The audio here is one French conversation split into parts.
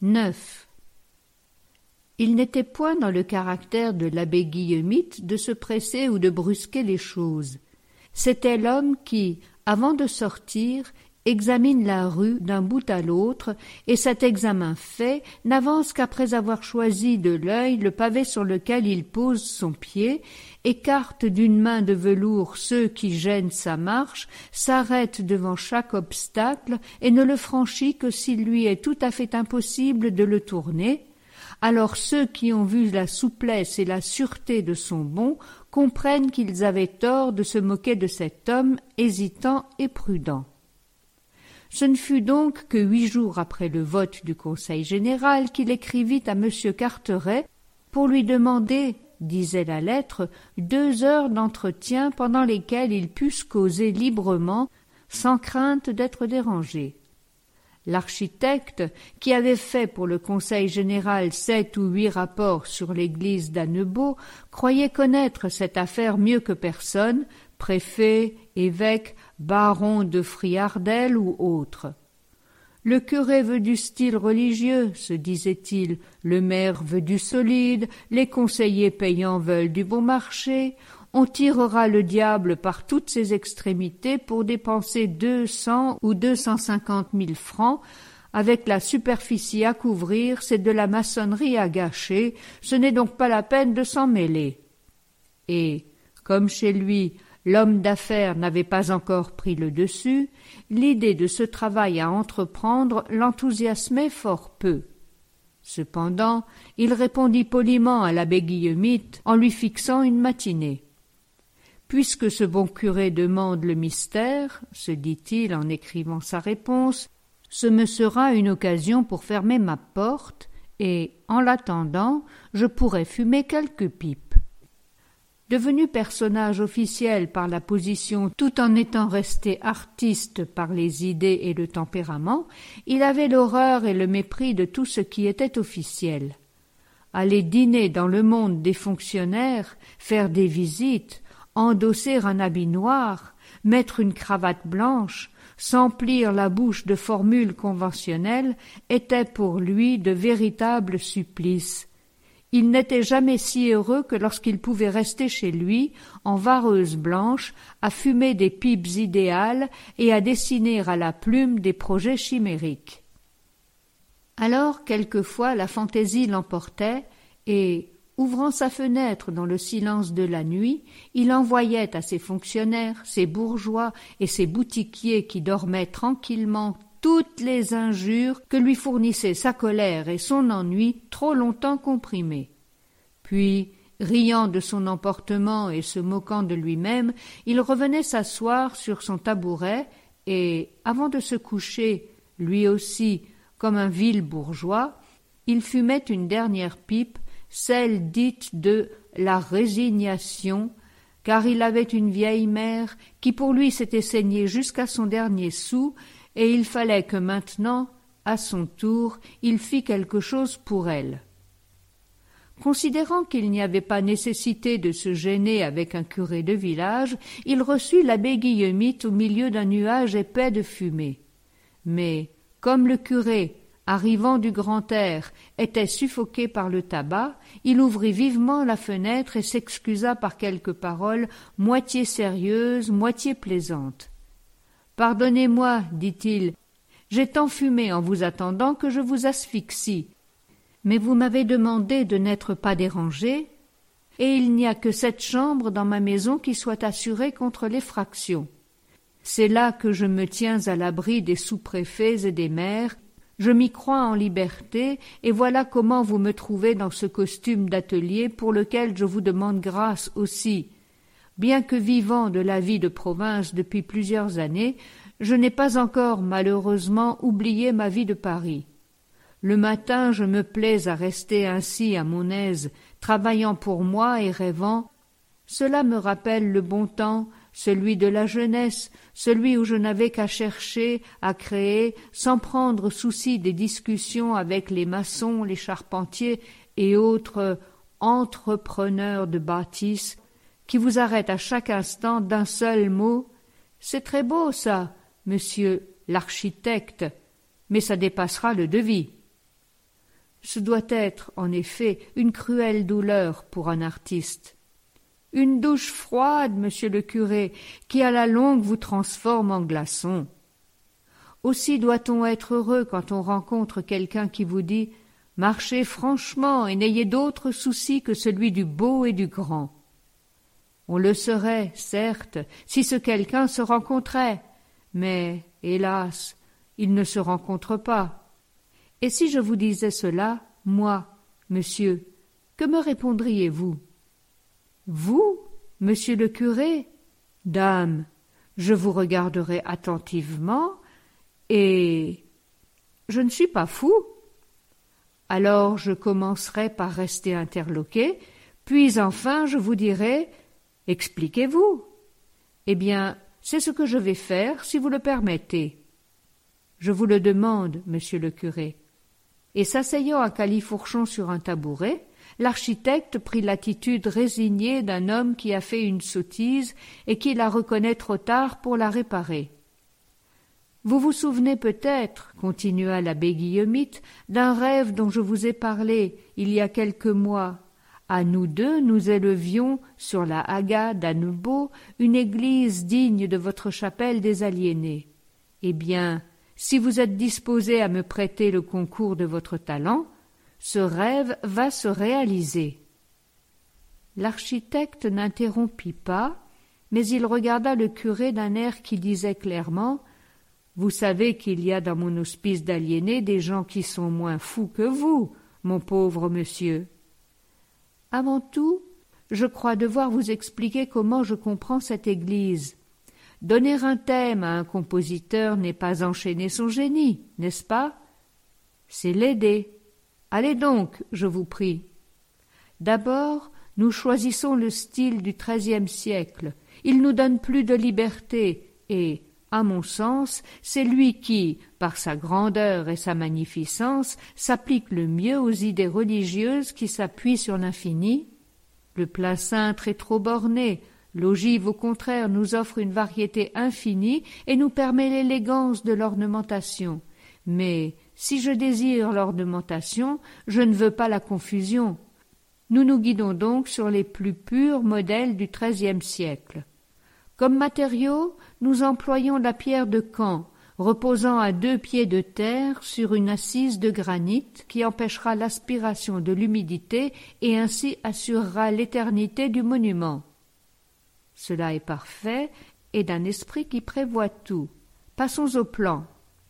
9. Il n'était point dans le caractère de l'abbé Guillemite de se presser ou de brusquer les choses. C'était l'homme qui, avant de sortir, examine la rue d'un bout à l'autre, et cet examen fait, n'avance qu'après avoir choisi de l'œil le pavé sur lequel il pose son pied, écarte d'une main de velours ceux qui gênent sa marche, s'arrête devant chaque obstacle et ne le franchit que s'il lui est tout à fait impossible de le tourner. Alors ceux qui ont vu la souplesse et la sûreté de son bond comprennent qu'ils avaient tort de se moquer de cet homme hésitant et prudent. Ce ne fut donc que 8 jours après le vote du Conseil général qu'il écrivit à M. Carteret pour lui demander, disait la lettre, 2 heures d'entretien pendant lesquelles ils pussent causer librement, sans crainte d'être dérangés. L'architecte, qui avait fait pour le Conseil général 7 ou 8 rapports sur l'église d'Annebault, croyait connaître cette affaire mieux que personne, préfet, évêque, baron de Friardel ou autre. Le curé veut du style religieux, se disait-il, le maire veut du solide, les conseillers payants veulent du bon marché, on tirera le diable par toutes ses extrémités pour dépenser 200 ou 250 000 francs, avec la superficie à couvrir, c'est de la maçonnerie à gâcher, ce n'est donc pas la peine de s'en mêler. Et, comme chez lui, l'homme d'affaires n'avait pas encore pris le dessus, l'idée de ce travail à entreprendre l'enthousiasmait fort peu. Cependant, il répondit poliment à l'abbé Guillemite en lui fixant une matinée. Puisque ce bon curé demande le mystère, se dit-il en écrivant sa réponse, ce me sera une occasion pour fermer ma porte, et, en l'attendant, je pourrai fumer quelques pipes. Devenu personnage officiel par la position tout en étant resté artiste par les idées et le tempérament, il avait l'horreur et le mépris de tout ce qui était officiel. Aller dîner dans le monde des fonctionnaires, faire des visites, endosser un habit noir, mettre une cravate blanche, s'emplir la bouche de formules conventionnelles étaient pour lui de véritables supplices. Il n'était jamais si heureux que lorsqu'il pouvait rester chez lui, en vareuse blanche, à fumer des pipes idéales et à dessiner à la plume des projets chimériques. Alors, quelquefois, la fantaisie l'emportait, et, ouvrant sa fenêtre dans le silence de la nuit, il envoyait à ses fonctionnaires, ses bourgeois et ses boutiquiers qui dormaient tranquillement toutes les injures que lui fournissaient sa colère et son ennui trop longtemps comprimés. Puis, riant de son emportement et se moquant de lui-même, il revenait s'asseoir sur son tabouret et, avant de se coucher, lui aussi, comme un vil bourgeois, il fumait une dernière pipe, celle dite de la résignation, car il avait une vieille mère qui pour lui s'était saignée jusqu'à son dernier sou, et il fallait que maintenant, à son tour, il fît quelque chose pour elle. Considérant qu'il n'y avait pas nécessité de se gêner avec un curé de village, il reçut l'abbé Guillemite au milieu d'un nuage épais de fumée. Mais, comme le curé, arrivant du grand air, était suffoqué par le tabac, il ouvrit vivement la fenêtre et s'excusa par quelques paroles moitié sérieuses, moitié plaisantes. « Pardonnez-moi, dit-il, j'ai tant fumé en vous attendant que je vous asphyxie. Mais vous m'avez demandé de n'être pas dérangé, et il n'y a que cette chambre dans ma maison qui soit assurée contre l'effraction. C'est là que je me tiens à l'abri des sous-préfets et des maires. Je m'y crois en liberté, et voilà comment vous me trouvez dans ce costume d'atelier pour lequel je vous demande grâce aussi. Bien que vivant de la vie de province depuis plusieurs années, je n'ai pas encore malheureusement oublié ma vie de Paris. Le matin, je me plais à rester ainsi à mon aise, travaillant pour moi et rêvant. Cela me rappelle le bon temps, celui de la jeunesse, celui où je n'avais qu'à chercher, à créer, sans prendre souci des discussions avec les maçons, les charpentiers et autres entrepreneurs de bâtisse, qui vous arrêtent à chaque instant d'un seul mot. C'est très beau, ça, monsieur l'architecte, mais ça dépassera le devis. Ce doit être, en effet, une cruelle douleur pour un artiste. Une douche froide, monsieur le curé, qui à la longue vous transforme en glaçon. Aussi doit-on être heureux quand on rencontre quelqu'un qui vous dit « Marchez franchement et n'ayez d'autre souci que celui du beau et du grand ». On le serait, certes, si ce quelqu'un se rencontrait, mais, hélas, il ne se rencontre pas. Et si je vous disais cela, moi, monsieur, que me répondriez-vous? Vous, monsieur le curé? Dame, je vous regarderai attentivement, et je ne suis pas fou. Alors je commencerai par rester interloqué, puis enfin je vous dirai « Expliquez-vous ». Eh bien, c'est ce que je vais faire, si vous le permettez. Je vous le demande, monsieur le curé. Et s'asseyant à califourchon sur un tabouret, l'architecte prit l'attitude résignée d'un homme qui a fait une sottise et qui la reconnaît trop tard pour la réparer. Vous vous souvenez peut-être, continua l'abbé Guillemite, d'un rêve dont je vous ai parlé il y a quelques mois. À nous deux, nous élevions, sur la Haga d'Annebo, une église digne de votre chapelle des aliénés. Eh bien, si vous êtes disposé à me prêter le concours de votre talent, ce rêve va se réaliser. L'architecte n'interrompit pas, mais il regarda le curé d'un air qui disait clairement « Vous savez qu'il y a dans mon hospice d'aliénés des gens qui sont moins fous que vous, mon pauvre monsieur. » Avant tout, je crois devoir vous expliquer comment je comprends cette église. Donner un thème à un compositeur n'est pas enchaîner son génie, n'est-ce pas? C'est l'aider. Allez donc, je vous prie. D'abord, nous choisissons le style du XIIIe siècle. Il nous donne plus de liberté et, à mon sens, c'est lui qui, par sa grandeur et sa magnificence, s'applique le mieux aux idées religieuses qui s'appuient sur l'infini. Le plein cintre est trop borné, l'ogive au contraire nous offre une variété infinie et nous permet l'élégance de l'ornementation. Mais si je désire l'ornementation, je ne veux pas la confusion. Nous nous guidons donc sur les plus purs modèles du XIIIe siècle. Comme matériau, nous employons la pierre de Caen, reposant à 2 pieds de terre sur une assise de granit qui empêchera l'aspiration de l'humidité et ainsi assurera l'éternité du monument. Cela est parfait et d'un esprit qui prévoit tout. Passons au plan.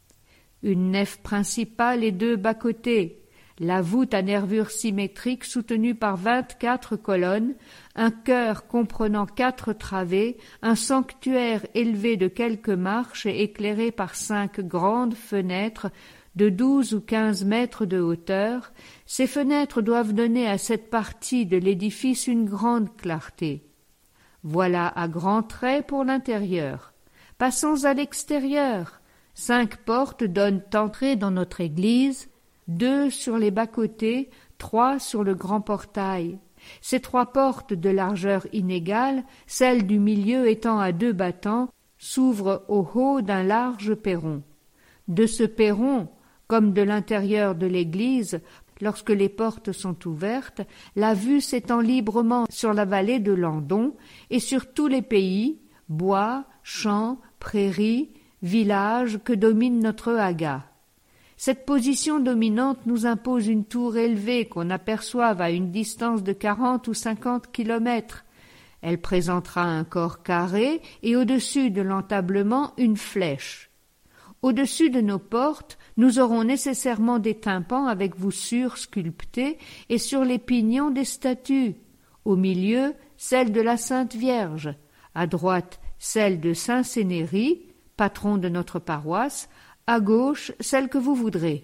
Une nef principale et 2 bas-côtés, la voûte à nervures symétriques soutenue par 24 colonnes, un chœur comprenant 4 travées, un sanctuaire élevé de quelques marches et éclairé par 5 grandes fenêtres de 12 ou 15 mètres de hauteur. Ces fenêtres doivent donner à cette partie de l'édifice une grande clarté. Voilà à grands traits pour l'intérieur. Passons à l'extérieur. 5 portes donnent entrée dans notre église, 2 sur les bas-côtés, 3 sur le grand portail. Ces 3 portes de largeur inégale, celle du milieu étant à 2 battants, s'ouvrent au haut d'un large perron. De ce perron, comme de l'intérieur de l'église, lorsque les portes sont ouvertes, la vue s'étend librement sur la vallée de Landon et sur tous les pays, bois, champs, prairies, villages que domine notre Haga. Cette position dominante nous impose une tour élevée qu'on aperçoive à une distance de 40 ou 50 kilomètres. Elle présentera un corps carré et au-dessus de l'entablement une flèche. Au-dessus de nos portes, nous aurons nécessairement des tympans avec voussures sculptées et sur les pignons des statues. Au milieu, celle de la Sainte Vierge. À droite, celle de Saint Cénéry, patron de notre paroisse. À gauche, celle que vous voudrez.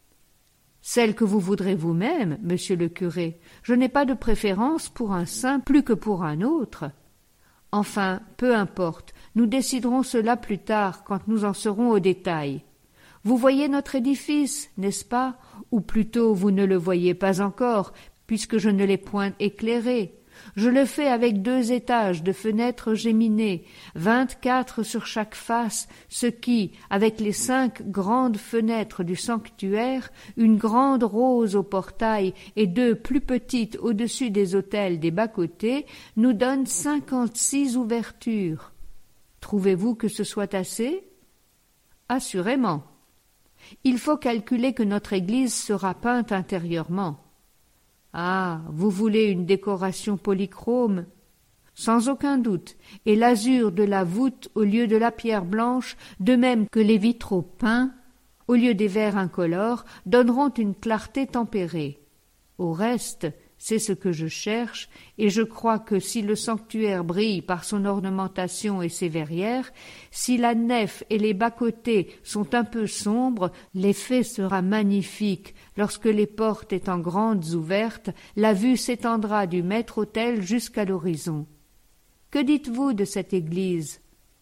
Celle que vous voudrez vous-même, monsieur le curé. Je n'ai pas de préférence pour un saint plus que pour un autre. Enfin, peu importe, nous déciderons cela plus tard, quand nous en serons au détail. Vous voyez notre édifice, n'est-ce pas? Ou plutôt vous ne le voyez pas encore, puisque je ne l'ai point éclairé. Je le fais avec 2 étages de fenêtres géminées, 24 sur chaque face, ce qui, avec les 5 grandes fenêtres du sanctuaire, une grande rose au portail et 2 plus petites au-dessus des autels des bas-côtés, nous donne 56 ouvertures. Trouvez-vous que ce soit assez? Assurément. Il faut calculer que notre église sera peinte intérieurement. Ah, vous voulez une décoration polychrome? Sans aucun doute, et l'azur de la voûte au lieu de la pierre blanche, de même que les vitraux peints, au lieu des verres incolores, donneront une clarté tempérée. Au reste, c'est ce que je cherche, et je crois que si le sanctuaire brille par son ornementation et ses verrières, si la nef et les bas-côtés sont un peu sombres, l'effet sera magnifique. Lorsque les portes étant grandes ouvertes, la vue s'étendra du maître-autel jusqu'à l'horizon. Que dites-vous de cette église?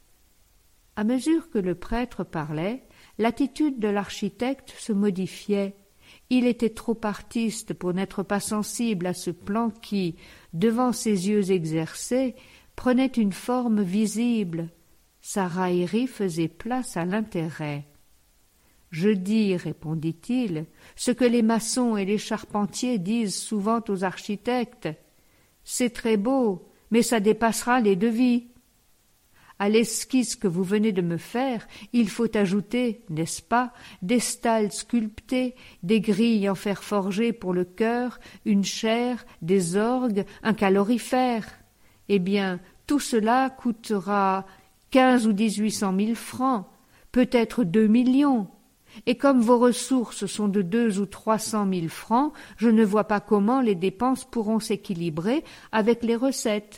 À mesure que le prêtre parlait, l'attitude de l'architecte se modifiait. Il était trop artiste pour n'être pas sensible à ce plan qui, devant ses yeux exercés, prenait une forme visible. Sa raillerie faisait place à l'intérêt. « Je dis, répondit-il, ce que les maçons et les charpentiers disent souvent aux architectes. C'est très beau, mais ça dépassera les devis. À l'esquisse que vous venez de me faire, il faut ajouter, n'est-ce pas, des stalles sculptées, des grilles en fer forgé pour le chœur, une chaire, des orgues, un calorifère. Eh bien, tout cela coûtera 15 ou 1800 000 francs, peut-être 2 millions. Et comme vos ressources sont de 2 ou 300 000 francs, je ne vois pas comment les dépenses pourront s'équilibrer avec les recettes.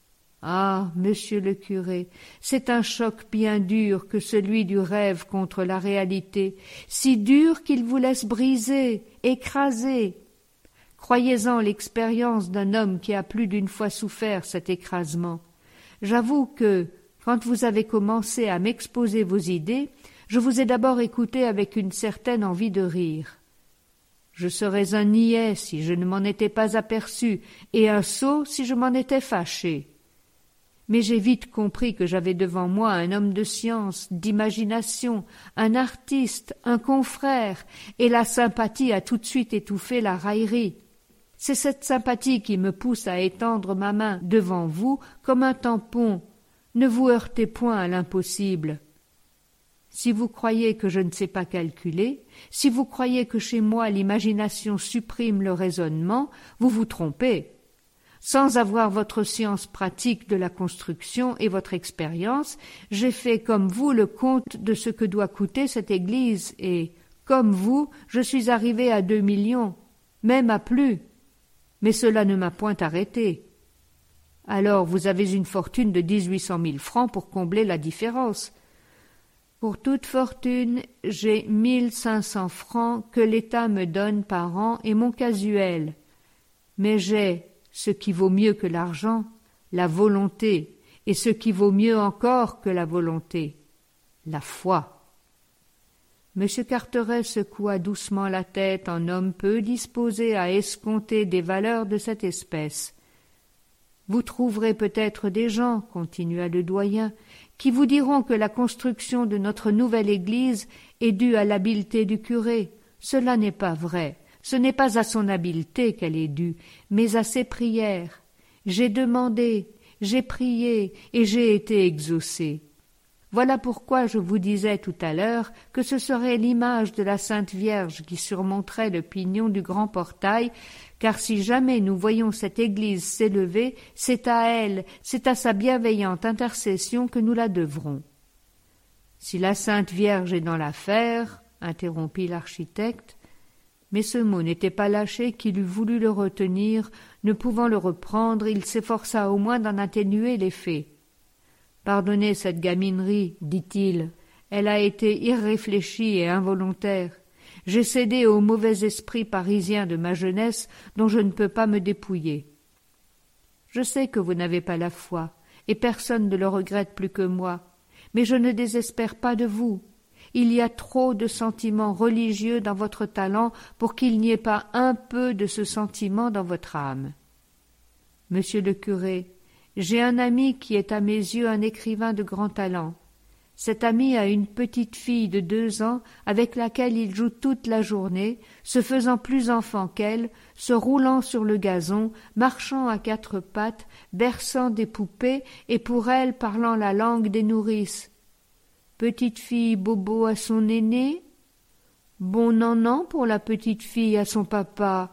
Ah, monsieur le curé, c'est un choc bien dur que celui du rêve contre la réalité, si dur qu'il vous laisse briser, écraser. Croyez-en l'expérience d'un homme qui a plus d'une fois souffert cet écrasement. J'avoue que, quand vous avez commencé à m'exposer vos idées, je vous ai d'abord écouté avec une certaine envie de rire. Je serais un niais si je ne m'en étais pas aperçu, et un sot si je m'en étais fâché. Mais j'ai vite compris que j'avais devant moi un homme de science, d'imagination, un artiste, un confrère, et la sympathie a tout de suite étouffé la raillerie. C'est cette sympathie qui me pousse à étendre ma main devant vous comme un tampon. Ne vous heurtez point à l'impossible. Si vous croyez que je ne sais pas calculer, si vous croyez que chez moi l'imagination supprime le raisonnement, vous vous trompez. Sans avoir votre science pratique de la construction et votre expérience, j'ai fait comme vous le compte de ce que doit coûter cette église et, comme vous, je suis arrivé à 2 millions, même à plus. Mais cela ne m'a point arrêté. Alors vous avez une fortune de 1800 000 francs pour combler la différence. Pour toute fortune, j'ai 1500 francs que l'État me donne par an et mon casuel. Mais j'ai ce qui vaut mieux que l'argent, la volonté, et ce qui vaut mieux encore que la volonté, la foi. M. Carteret secoua doucement la tête en homme peu disposé à escompter des valeurs de cette espèce. Vous trouverez peut-être des gens, continua le doyen, qui vous diront que la construction de notre nouvelle église est due à l'habileté du curé. Cela n'est pas vrai. Ce n'est pas à son habileté qu'elle est due, mais à ses prières. J'ai demandé, j'ai prié, et j'ai été exaucé. Voilà pourquoi je vous disais tout à l'heure que ce serait l'image de la Sainte Vierge qui surmonterait le pignon du grand portail, car si jamais nous voyons cette église s'élever, c'est à elle, c'est à sa bienveillante intercession que nous la devrons. Si la Sainte Vierge est dans l'affaire, interrompit l'architecte, mais ce mot n'était pas lâché qu'il eût voulu le retenir, ne pouvant le reprendre, il s'efforça au moins d'en atténuer l'effet. « Pardonnez cette gaminerie, dit-il, elle a été irréfléchie et involontaire. J'ai cédé au mauvais esprit parisien de ma jeunesse dont je ne peux pas me dépouiller. Je sais que vous n'avez pas la foi, et personne ne le regrette plus que moi, mais je ne désespère pas de vous. Il y a trop de sentiments religieux dans votre talent pour qu'il n'y ait pas un peu de ce sentiment dans votre âme. Monsieur le curé, j'ai un ami qui est à mes yeux un écrivain de grand talent. Cet ami a une petite fille de 2 ans avec laquelle il joue toute la journée, se faisant plus enfant qu'elle, se roulant sur le gazon, marchant à 4 pattes, berçant des poupées et pour elle parlant la langue des nourrices. Petite fille bobo à son aîné? Bon non pour la petite fille à son papa.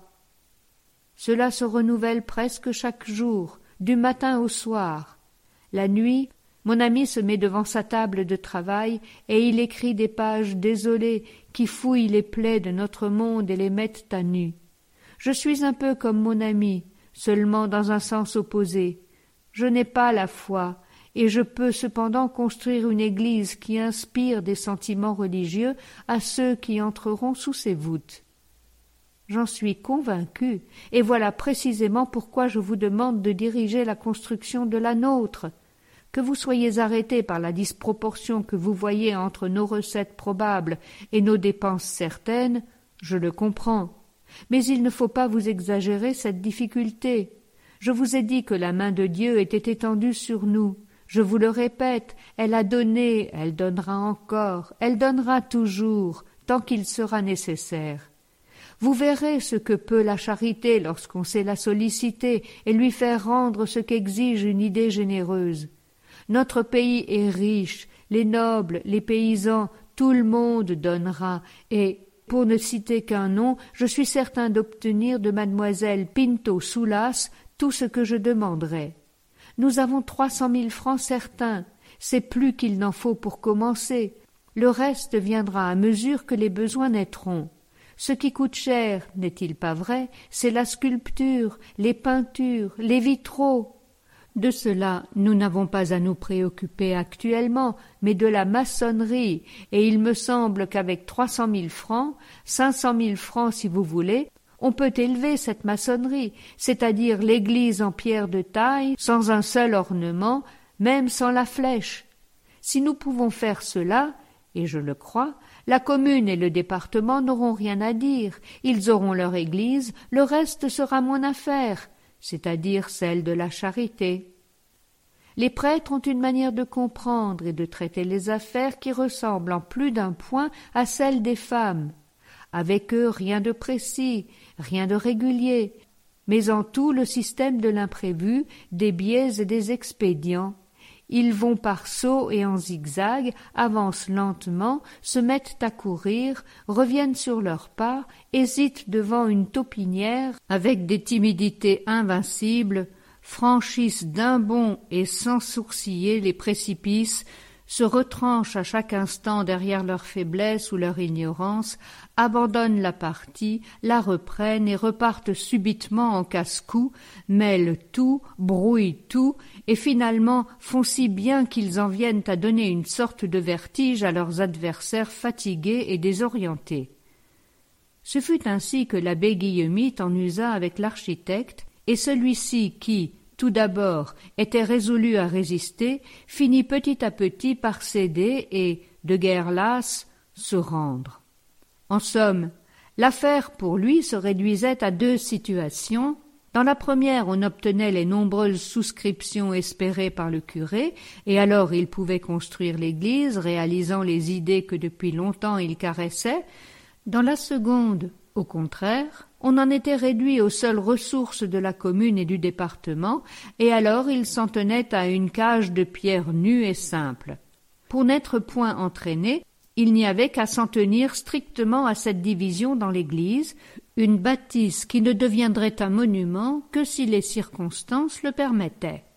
Cela se renouvelle presque chaque jour, du matin au soir. La nuit, mon ami se met devant sa table de travail et il écrit des pages désolées qui fouillent les plaies de notre monde et les mettent à nu. Je suis un peu comme mon ami, seulement dans un sens opposé. Je n'ai pas la foi, et je peux cependant construire une église qui inspire des sentiments religieux à ceux qui entreront sous ses voûtes. J'en suis convaincu, et voilà précisément pourquoi je vous demande de diriger la construction de la nôtre. Que vous soyez arrêté par la disproportion que vous voyez entre nos recettes probables et nos dépenses certaines, je le comprends. Mais il ne faut pas vous exagérer cette difficulté. Je vous ai dit que la main de Dieu était étendue sur nous. Je vous le répète, elle a donné, elle donnera encore, elle donnera toujours, tant qu'il sera nécessaire. Vous verrez ce que peut la charité lorsqu'on sait la solliciter et lui faire rendre ce qu'exige une idée généreuse. Notre pays est riche, les nobles, les paysans, tout le monde donnera, et, pour ne citer qu'un nom, je suis certain d'obtenir de mademoiselle Pinto Soulas tout ce que je demanderai. Nous avons 300 000 francs certains, c'est plus qu'il n'en faut pour commencer. Le reste viendra à mesure que les besoins naîtront. Ce qui coûte cher, n'est-il pas vrai, c'est la sculpture, les peintures, les vitraux. De cela, nous n'avons pas à nous préoccuper actuellement, mais de la maçonnerie, et il me semble qu'avec 300 000 francs, 500 000 francs si vous voulez, on peut élever cette maçonnerie, c'est-à-dire l'église en pierre de taille, sans un seul ornement, même sans la flèche. Si nous pouvons faire cela, et je le crois, la commune et le département n'auront rien à dire, ils auront leur église, le reste sera mon affaire, c'est-à-dire celle de la charité. Les prêtres ont une manière de comprendre et de traiter les affaires qui ressemble en plus d'un point à celle des femmes. Avec eux, rien de précis, rien de régulier, mais en tout le système de l'imprévu, des biais et des expédients. Ils vont par sauts et en zigzag, avancent lentement, se mettent à courir, reviennent sur leurs pas, hésitent devant une taupinière avec des timidités invincibles, franchissent d'un bond et sans sourciller les précipices, se retranchent à chaque instant derrière leur faiblesse ou leur ignorance, abandonnent la partie, la reprennent et repartent subitement en casse-cou, mêlent tout, brouillent tout, et finalement font si bien qu'ils en viennent à donner une sorte de vertige à leurs adversaires fatigués et désorientés. Ce fut ainsi que l'abbé Guillemite en usa avec l'architecte, et celui-ci qui, tout d'abord, était résolu à résister, finit petit à petit par céder et, de guerre lasse, se rendre. En somme, l'affaire pour lui se réduisait à 2 situations. Dans la première, on obtenait les nombreuses souscriptions espérées par le curé, et alors il pouvait construire l'église, réalisant les idées que depuis longtemps il caressait. Dans la seconde, au contraire, on en était réduit aux seules ressources de la commune et du département, et alors il s'en tenait à une cage de pierre nue et simple. Pour n'être point entraîné, il n'y avait qu'à s'en tenir strictement à cette division dans l'église, une bâtisse qui ne deviendrait un monument que si les circonstances le permettaient.